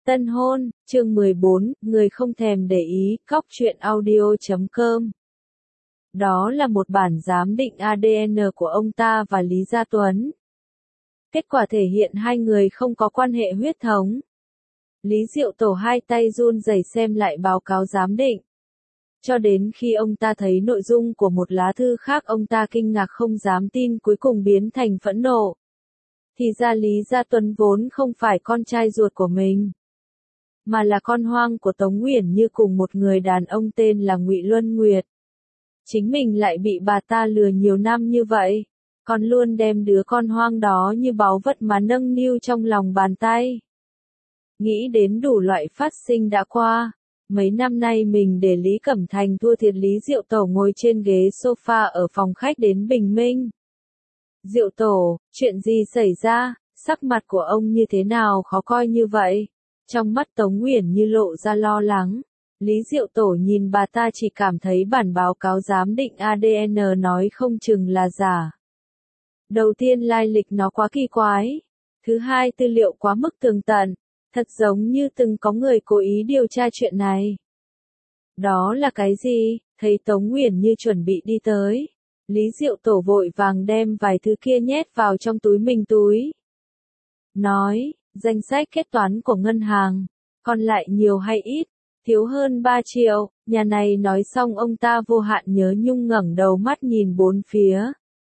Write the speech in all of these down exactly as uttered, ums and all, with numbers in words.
Tân hôn, chương mười bốn, người không thèm để ý, cóc truyện audio chấm com. Đó là một bản giám định a đê en của ông ta và Lý Gia Tuấn. Kết quả thể hiện hai người không có quan hệ huyết thống. Lý Diệu Tổ hai tay run rẩy xem lại báo cáo giám định. Cho đến khi ông ta thấy nội dung của một lá thư khác, ông ta kinh ngạc không dám tin, cuối cùng biến thành phẫn nộ. Thì ra Lý Gia Tuấn vốn không phải con trai ruột của mình, mà là con hoang của Tống Uyển Như cùng một người đàn ông tên là Ngụy Luân Nguyệt. Chính mình lại bị bà ta lừa nhiều năm như vậy, còn luôn đem đứa con hoang đó như báu vật mà nâng niu trong lòng bàn tay. Nghĩ đến đủ loại phát sinh đã qua, mấy năm nay mình để Lý Cẩm Thành thua thiệt, Lý Diệu Tổ ngồi trên ghế sofa ở phòng khách đến bình minh. Diệu Tổ, chuyện gì xảy ra, sắc mặt của ông như thế nào khó coi như vậy? Trong mắt Tống Uyển Như lộ ra lo lắng. Lý Diệu Tổ nhìn bà ta chỉ cảm thấy bản báo cáo giám định a đê en nói không chừng là giả. Đầu tiên lai lịch nó quá kỳ quái. Thứ hai tư liệu quá mức tường tận. Thật giống như từng có người cố ý điều tra chuyện này. Đó là cái gì? Thấy Tống Uyển Như chuẩn bị đi tới, Lý Diệu Tổ vội vàng đem vài thứ kia nhét vào trong túi mình túi. Nói, danh sách kết toán của ngân hàng, còn lại nhiều hay ít? Thiếu hơn ba triệu, nhà này. Nói xong ông ta vô hạn nhớ nhung ngẩng đầu mắt nhìn bốn phía.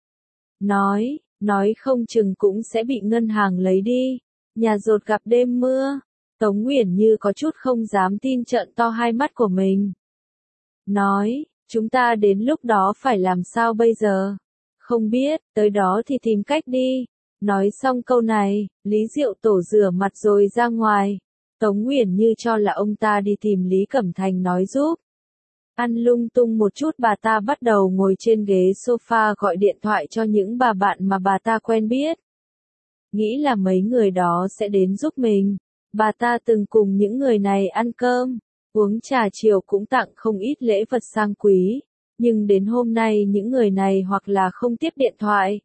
Nói, nói không chừng cũng sẽ bị ngân hàng lấy đi. Nhà dột gặp đêm mưa. Tống Uyển Như có chút không dám tin, trợn to hai mắt của mình. Nói, chúng ta đến lúc đó phải làm sao bây giờ? Không biết, tới đó thì tìm cách đi. Nói xong câu này, Lý Diệu Tổ rửa mặt rồi ra ngoài. Tống Uyển Như cho là ông ta đi tìm Lý Cẩm Thành nói giúp. Ăn lung tung một chút, bà ta bắt đầu ngồi trên ghế sofa gọi điện thoại cho những bà bạn mà bà ta quen biết. Nghĩ là mấy người đó sẽ đến giúp mình. Bà ta từng cùng những người này ăn cơm, uống trà chiều, cũng tặng không ít lễ vật sang quý. Nhưng đến hôm nay những người này hoặc là không tiếp điện thoại,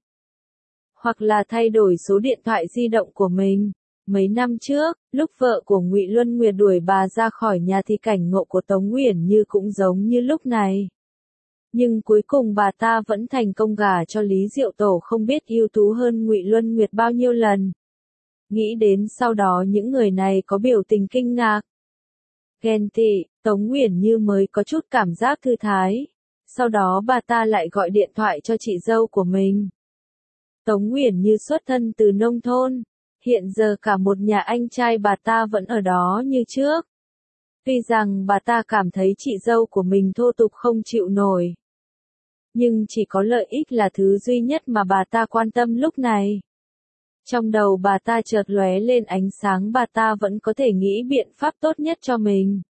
hoặc là thay đổi số điện thoại di động của mình. Mấy năm trước, lúc vợ của Ngụy Luân Nguyệt đuổi bà ra khỏi nhà thì cảnh ngộ của Tống Uyển Như cũng giống như lúc này. Nhưng cuối cùng bà ta vẫn thành công gả cho Lý Diệu Tổ, không biết ưu tú hơn Ngụy Luân Nguyệt bao nhiêu lần. Nghĩ đến sau đó những người này có biểu tình kinh ngạc, ghen tị, Tống Uyển Như mới có chút cảm giác thư thái. Sau đó bà ta lại gọi điện thoại cho chị dâu của mình. Tống Uyển Như xuất thân từ nông thôn, hiện giờ cả một nhà anh trai bà ta vẫn ở đó như trước. Tuy rằng bà ta cảm thấy chị dâu của mình thô tục không chịu nổi, nhưng chỉ có lợi ích là thứ duy nhất mà bà ta quan tâm lúc này. Trong đầu bà ta chợt lóe lên ánh sáng, bà ta vẫn có thể nghĩ biện pháp tốt nhất cho mình.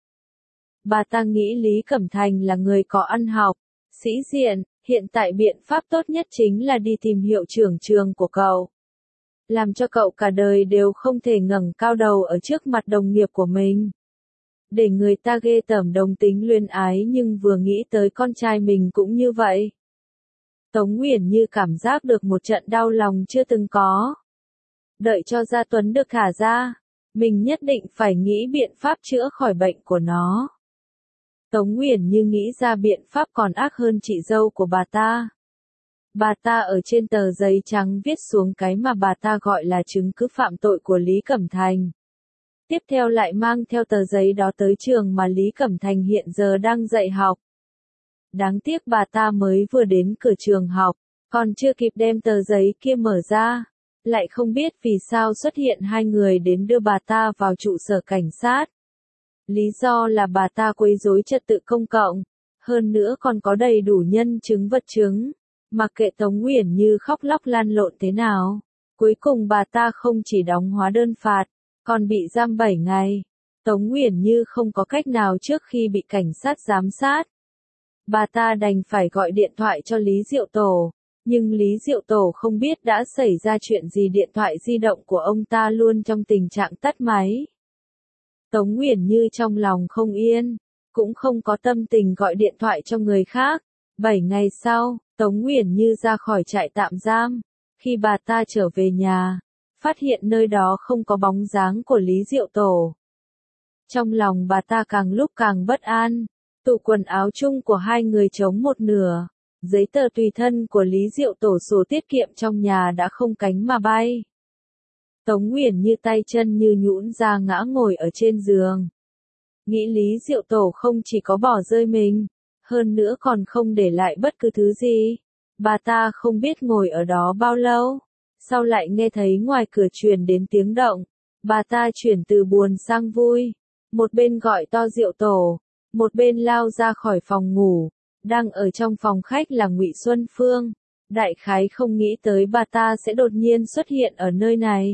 Bà ta nghĩ Lý Cẩm Thành là người có ăn học, sĩ diện, hiện tại biện pháp tốt nhất chính là đi tìm hiệu trưởng trường của cậu. Làm cho cậu cả đời đều không thể ngẩng cao đầu ở trước mặt đồng nghiệp của mình. Để người ta ghê tởm đồng tính luyến ái, nhưng vừa nghĩ tới con trai mình cũng như vậy. Tống Uyển Như cảm giác được một trận đau lòng chưa từng có. Đợi cho Gia Tuấn được thả ra, mình nhất định phải nghĩ biện pháp chữa khỏi bệnh của nó. Tống Uyển Như nghĩ ra biện pháp còn ác hơn chị dâu của bà ta. Bà ta ở trên tờ giấy trắng viết xuống cái mà bà ta gọi là chứng cứ phạm tội của Lý Cẩm Thành. Tiếp theo lại mang theo tờ giấy đó tới trường mà Lý Cẩm Thành hiện giờ đang dạy học. Đáng tiếc bà ta mới vừa đến cửa trường học, còn chưa kịp đem tờ giấy kia mở ra, lại không biết vì sao xuất hiện hai người đến đưa bà ta vào trụ sở cảnh sát. Lý do là bà ta quấy rối trật tự công cộng, hơn nữa còn có đầy đủ nhân chứng vật chứng. Mặc kệ Tống Uyển Như khóc lóc lăn lộn thế nào, cuối cùng bà ta không chỉ đóng hóa đơn phạt, còn bị giam bảy ngày. Tống Uyển Như không có cách nào trước khi bị cảnh sát giám sát. Bà ta đành phải gọi điện thoại cho Lý Diệu Tổ, nhưng Lý Diệu Tổ không biết đã xảy ra chuyện gì, điện thoại di động của ông ta luôn trong tình trạng tắt máy. Tống Uyển Như trong lòng không yên, cũng không có tâm tình gọi điện thoại cho người khác. Bảy ngày sau, Tống Uyển Như ra khỏi trại tạm giam. Khi bà ta trở về nhà, phát hiện nơi đó không có bóng dáng của Lý Diệu Tổ. Trong lòng bà ta càng lúc càng bất an. Tủ quần áo chung của hai người trống một nửa. Giấy tờ tùy thân của Lý Diệu Tổ, sổ tiết kiệm trong nhà đã không cánh mà bay. Tống Uyển Như tay chân như nhũn ra ngã ngồi ở trên giường. Nghĩ Lý Diệu Tổ không chỉ có bỏ rơi mình, hơn nữa còn không để lại bất cứ thứ gì. Bà ta không biết ngồi ở đó bao lâu, sau lại nghe thấy ngoài cửa truyền đến tiếng động. Bà ta chuyển từ buồn sang vui, một bên gọi to Diệu Tổ, một bên lao ra khỏi phòng ngủ. Đang ở trong phòng khách là Ngụy Xuân Phương, đại khái không nghĩ tới bà ta sẽ đột nhiên xuất hiện ở nơi này.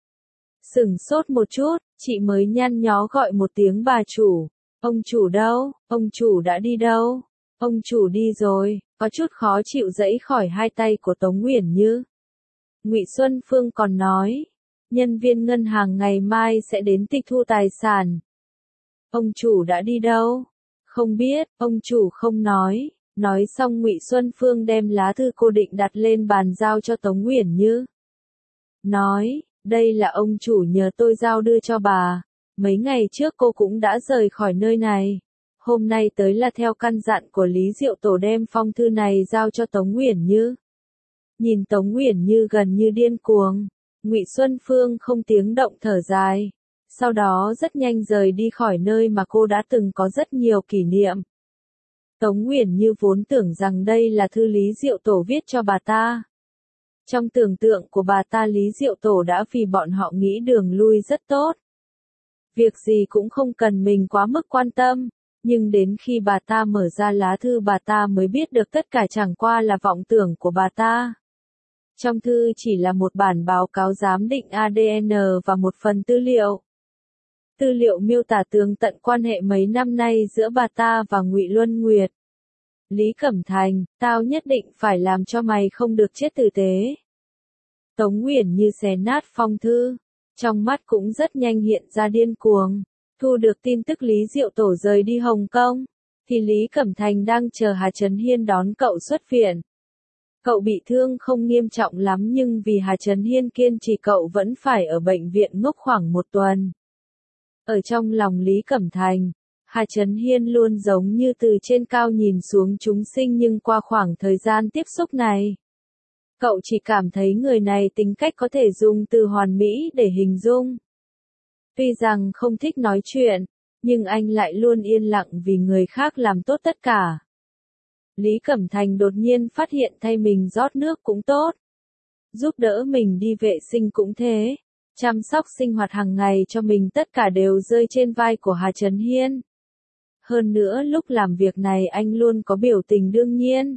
Sửng sốt một chút, chị mới nhăn nhó gọi một tiếng bà chủ. Ông chủ đâu? Ông chủ đã đi đâu? Ông chủ đi rồi, có chút khó chịu giãy khỏi hai tay của Tống Uyển Như. Ngụy Xuân Phương còn nói, nhân viên ngân hàng ngày mai sẽ đến tịch thu tài sản. Ông chủ đã đi đâu? Không biết, ông chủ không nói. Nói xong Ngụy Xuân Phương đem lá thư cô định đặt lên bàn giao cho Tống Uyển Như. Nói, đây là ông chủ nhờ tôi giao đưa cho bà. Mấy ngày trước cô cũng đã rời khỏi nơi này. Hôm nay tới là theo căn dặn của Lý Diệu Tổ đem phong thư này giao cho Tống Uyển Như. Nhìn Tống Uyển Như gần như điên cuồng, Ngụy Xuân Phương không tiếng động thở dài. Sau đó rất nhanh rời đi khỏi nơi mà cô đã từng có rất nhiều kỷ niệm. Tống Uyển Như vốn tưởng rằng đây là thư Lý Diệu Tổ viết cho bà ta. Trong tưởng tượng của bà ta, Lý Diệu Tổ đã vì bọn họ nghĩ đường lui rất tốt. Việc gì cũng không cần mình quá mức quan tâm, nhưng đến khi bà ta mở ra lá thư bà ta mới biết được tất cả chẳng qua là vọng tưởng của bà ta. Trong thư chỉ là một bản báo cáo giám định a đê en và một phần tư liệu. Tư liệu miêu tả tường tận quan hệ mấy năm nay giữa bà ta và Ngụy Luân Nguyệt. Lý Cẩm Thành, tao nhất định phải làm cho mày không được chết tử tế. Tống Uyển Như xé nát phong thư, trong mắt cũng rất nhanh hiện ra điên cuồng. Thu được tin tức Lý Diệu Tổ rời đi Hồng Kông, thì Lý Cẩm Thành đang chờ Hà Trấn Hiên đón cậu xuất viện. Cậu bị thương không nghiêm trọng lắm nhưng vì Hà Trấn Hiên kiên trì cậu vẫn phải ở bệnh viện ngốc khoảng một tuần. Ở trong lòng Lý Cẩm Thành, Hà Trấn Hiên luôn giống như từ trên cao nhìn xuống chúng sinh, nhưng qua khoảng thời gian tiếp xúc này, cậu chỉ cảm thấy người này tính cách có thể dùng từ hoàn mỹ để hình dung. Tuy rằng không thích nói chuyện, nhưng anh lại luôn yên lặng vì người khác làm tốt tất cả. Lý Cẩm Thành đột nhiên phát hiện thay mình rót nước cũng tốt, giúp đỡ mình đi vệ sinh cũng thế, chăm sóc sinh hoạt hàng ngày cho mình tất cả đều rơi trên vai của Hà Trấn Hiên. Hơn nữa lúc làm việc này anh luôn có biểu tình đương nhiên.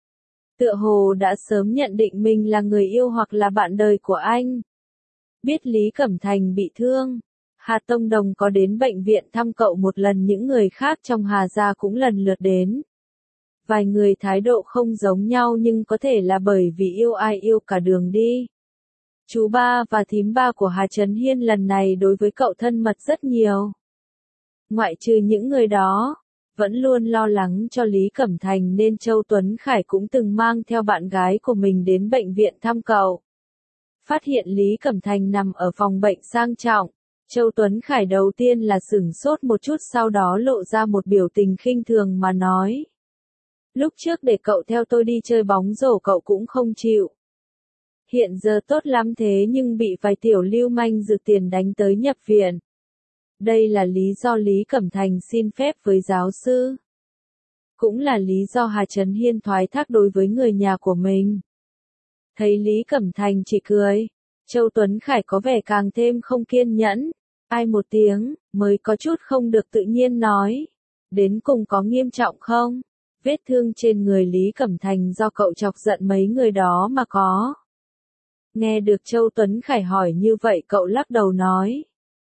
Tựa hồ đã sớm nhận định mình là người yêu hoặc là bạn đời của anh. Biết Lý Cẩm Thành bị thương, Hà Tông Đồng có đến bệnh viện thăm cậu một lần, những người khác trong Hà gia cũng lần lượt đến. Vài người thái độ không giống nhau nhưng có thể là bởi vì yêu ai yêu cả đường đi. Chú ba và thím ba của Hà Trấn Hiên lần này đối với cậu thân mật rất nhiều. Ngoại trừ những người đó, vẫn luôn lo lắng cho Lý Cẩm Thành nên Châu Tuấn Khải cũng từng mang theo bạn gái của mình đến bệnh viện thăm cậu. Phát hiện Lý Cẩm Thành nằm ở phòng bệnh sang trọng, Châu Tuấn Khải đầu tiên là sửng sốt một chút, sau đó lộ ra một biểu tình khinh thường mà nói. Lúc trước để cậu theo tôi đi chơi bóng rổ cậu cũng không chịu. Hiện giờ tốt lắm thế nhưng bị vài tiểu lưu manh rực tiền đánh tới nhập viện. Đây là lý do Lý Cẩm Thành xin phép với giáo sư. Cũng là lý do Hà Trấn Hiên thoái thác đối với người nhà của mình. Thấy Lý Cẩm Thành chỉ cười, Châu Tuấn Khải có vẻ càng thêm không kiên nhẫn. Ai một tiếng, mới có chút không được tự nhiên nói. Đến cùng có nghiêm trọng không? Vết thương trên người Lý Cẩm Thành do cậu chọc giận mấy người đó mà có. Nghe được Châu Tuấn Khải hỏi như vậy cậu lắc đầu nói.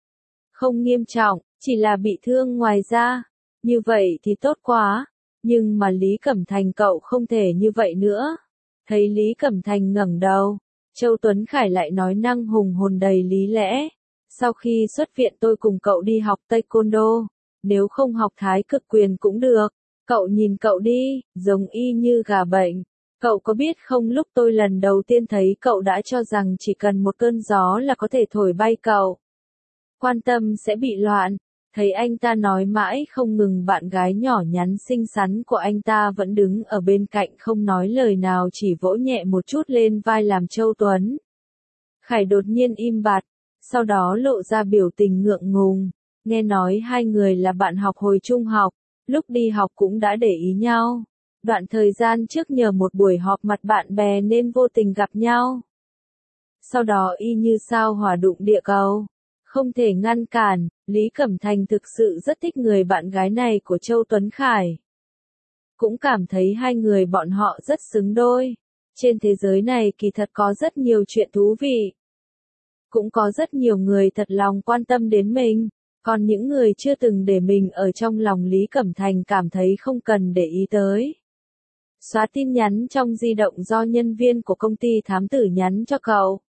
Không nghiêm trọng, chỉ là bị thương ngoài da. Như vậy thì tốt quá. Nhưng mà Lý Cẩm Thành cậu không thể như vậy nữa. Thấy Lý Cẩm Thành ngẩng đầu, Châu Tuấn Khải lại nói năng hùng hồn đầy lý lẽ. Sau khi xuất viện tôi cùng cậu đi học taekwondo. Nếu không học thái cực quyền cũng được. Cậu nhìn cậu đi, giống y như gà bệnh. Cậu có biết không, lúc tôi lần đầu tiên thấy cậu đã cho rằng chỉ cần một cơn gió là có thể thổi bay cậu. Quan tâm sẽ bị loạn. Thấy anh ta nói mãi không ngừng, bạn gái nhỏ nhắn xinh xắn của anh ta vẫn đứng ở bên cạnh không nói lời nào, chỉ vỗ nhẹ một chút lên vai làm Châu Tuấn. Khải đột nhiên im bặt, sau đó lộ ra biểu tình ngượng ngùng. Nghe nói hai người là bạn học hồi trung học, lúc đi học cũng đã để ý nhau. Đoạn thời gian trước nhờ một buổi họp mặt bạn bè nên vô tình gặp nhau. Sau đó y như sao hỏa đụng địa cầu. Không thể ngăn cản, Lý Cẩm Thành thực sự rất thích người bạn gái này của Châu Tuấn Khải. Cũng cảm thấy hai người bọn họ rất xứng đôi. Trên thế giới này kỳ thật có rất nhiều chuyện thú vị. Cũng có rất nhiều người thật lòng quan tâm đến mình. Còn những người chưa từng để mình ở trong lòng, Lý Cẩm Thành cảm thấy không cần để ý tới. Xóa tin nhắn trong di động do nhân viên của công ty thám tử nhắn cho cậu.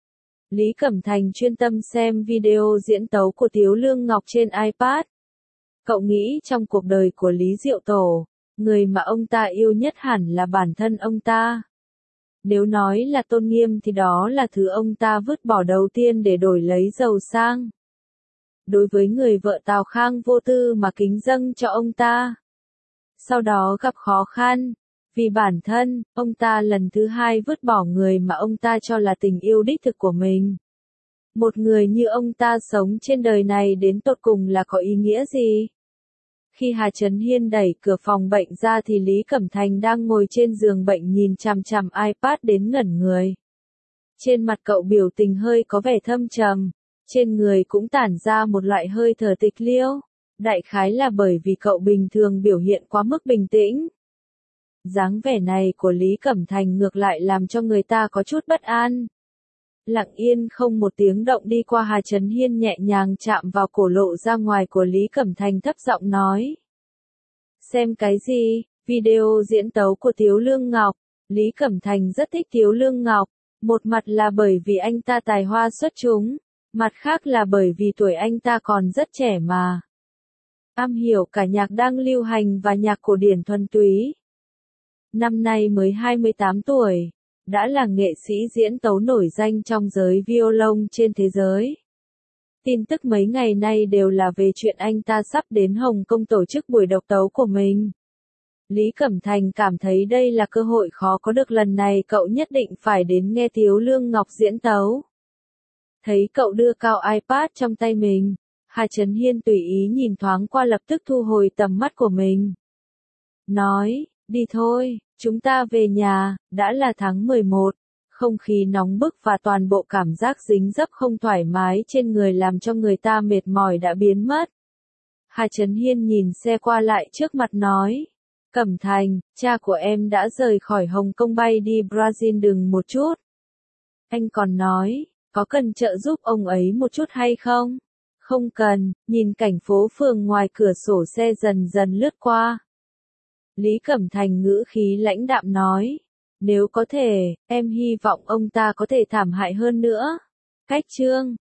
Lý Cẩm Thành chuyên tâm xem video diễn tấu của Tiếu Lương Ngọc trên iPad. Cậu nghĩ trong cuộc đời của Lý Diệu Tổ, người mà ông ta yêu nhất hẳn là bản thân ông ta. Nếu nói là tôn nghiêm thì đó là thứ ông ta vứt bỏ đầu tiên để đổi lấy giàu sang. Đối với người vợ Tào Khang vô tư mà kính dâng cho ông ta. Sau đó gặp khó khăn. Vì bản thân, ông ta lần thứ hai vứt bỏ người mà ông ta cho là tình yêu đích thực của mình. Một người như ông ta sống trên đời này đến tột cùng là có ý nghĩa gì? Khi Hà Trấn Hiên đẩy cửa phòng bệnh ra thì Lý Cẩm Thành đang ngồi trên giường bệnh nhìn chằm chằm iPad đến ngẩn người. Trên mặt cậu biểu tình hơi có vẻ thâm trầm, trên người cũng tản ra một loại hơi thở tịch liêu. Đại khái là bởi vì cậu bình thường biểu hiện quá mức bình tĩnh. Dáng vẻ này của Lý Cẩm Thành ngược lại làm cho người ta có chút bất an. Lặng yên không một tiếng động đi qua, Hà Trấn Hiên nhẹ nhàng chạm vào cổ lộ ra ngoài của Lý Cẩm Thành, thấp giọng nói. Xem cái gì? Video diễn tấu của Tiếu Lương Ngọc. Lý Cẩm Thành rất thích Tiếu Lương Ngọc. Một mặt là bởi vì anh ta tài hoa xuất chúng, mặt khác là bởi vì tuổi anh ta còn rất trẻ mà. Am hiểu cả nhạc đang lưu hành và nhạc cổ điển thuần túy. Năm nay mới hai mươi tám tuổi, đã là nghệ sĩ diễn tấu nổi danh trong giới violon trên thế giới. Tin tức mấy ngày nay đều là về chuyện anh ta sắp đến Hồng Kông tổ chức buổi độc tấu của mình. Lý Cẩm Thành cảm thấy đây là cơ hội khó có được, lần này cậu nhất định phải đến nghe Tiếu Lương Ngọc diễn tấu. Thấy cậu đưa cao iPad trong tay mình, Hà Trấn Hiên tùy ý nhìn thoáng qua, lập tức thu hồi tầm mắt của mình. Nói, đi thôi, chúng ta về nhà. Đã là tháng mười một, không khí nóng bức và toàn bộ cảm giác dính dấp không thoải mái trên người làm cho người ta mệt mỏi đã biến mất. Hà Trấn Hiên nhìn xe qua lại trước mặt nói. Cẩm Thành, cha của em đã rời khỏi Hồng Kông bay đi Brazil đừng một chút. Anh còn nói, có cần trợ giúp ông ấy một chút hay không? Không cần, nhìn cảnh phố phường ngoài cửa sổ, xe dần dần lướt qua. Lý Cẩm Thành ngữ khí lãnh đạm nói. Nếu có thể, em hy vọng ông ta có thể thảm hại hơn nữa. Cách chương